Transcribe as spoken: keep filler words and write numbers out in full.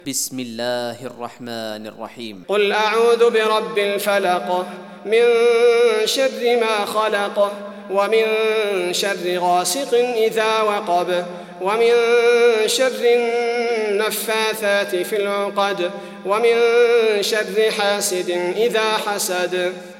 بسم الله الرحمن الرحيم. قل أعوذ برب الفلق من شر ما خلق ومن شر غاسق إذا وقب ومن شر النفاثات في العقد ومن شر حاسد إذا حسد.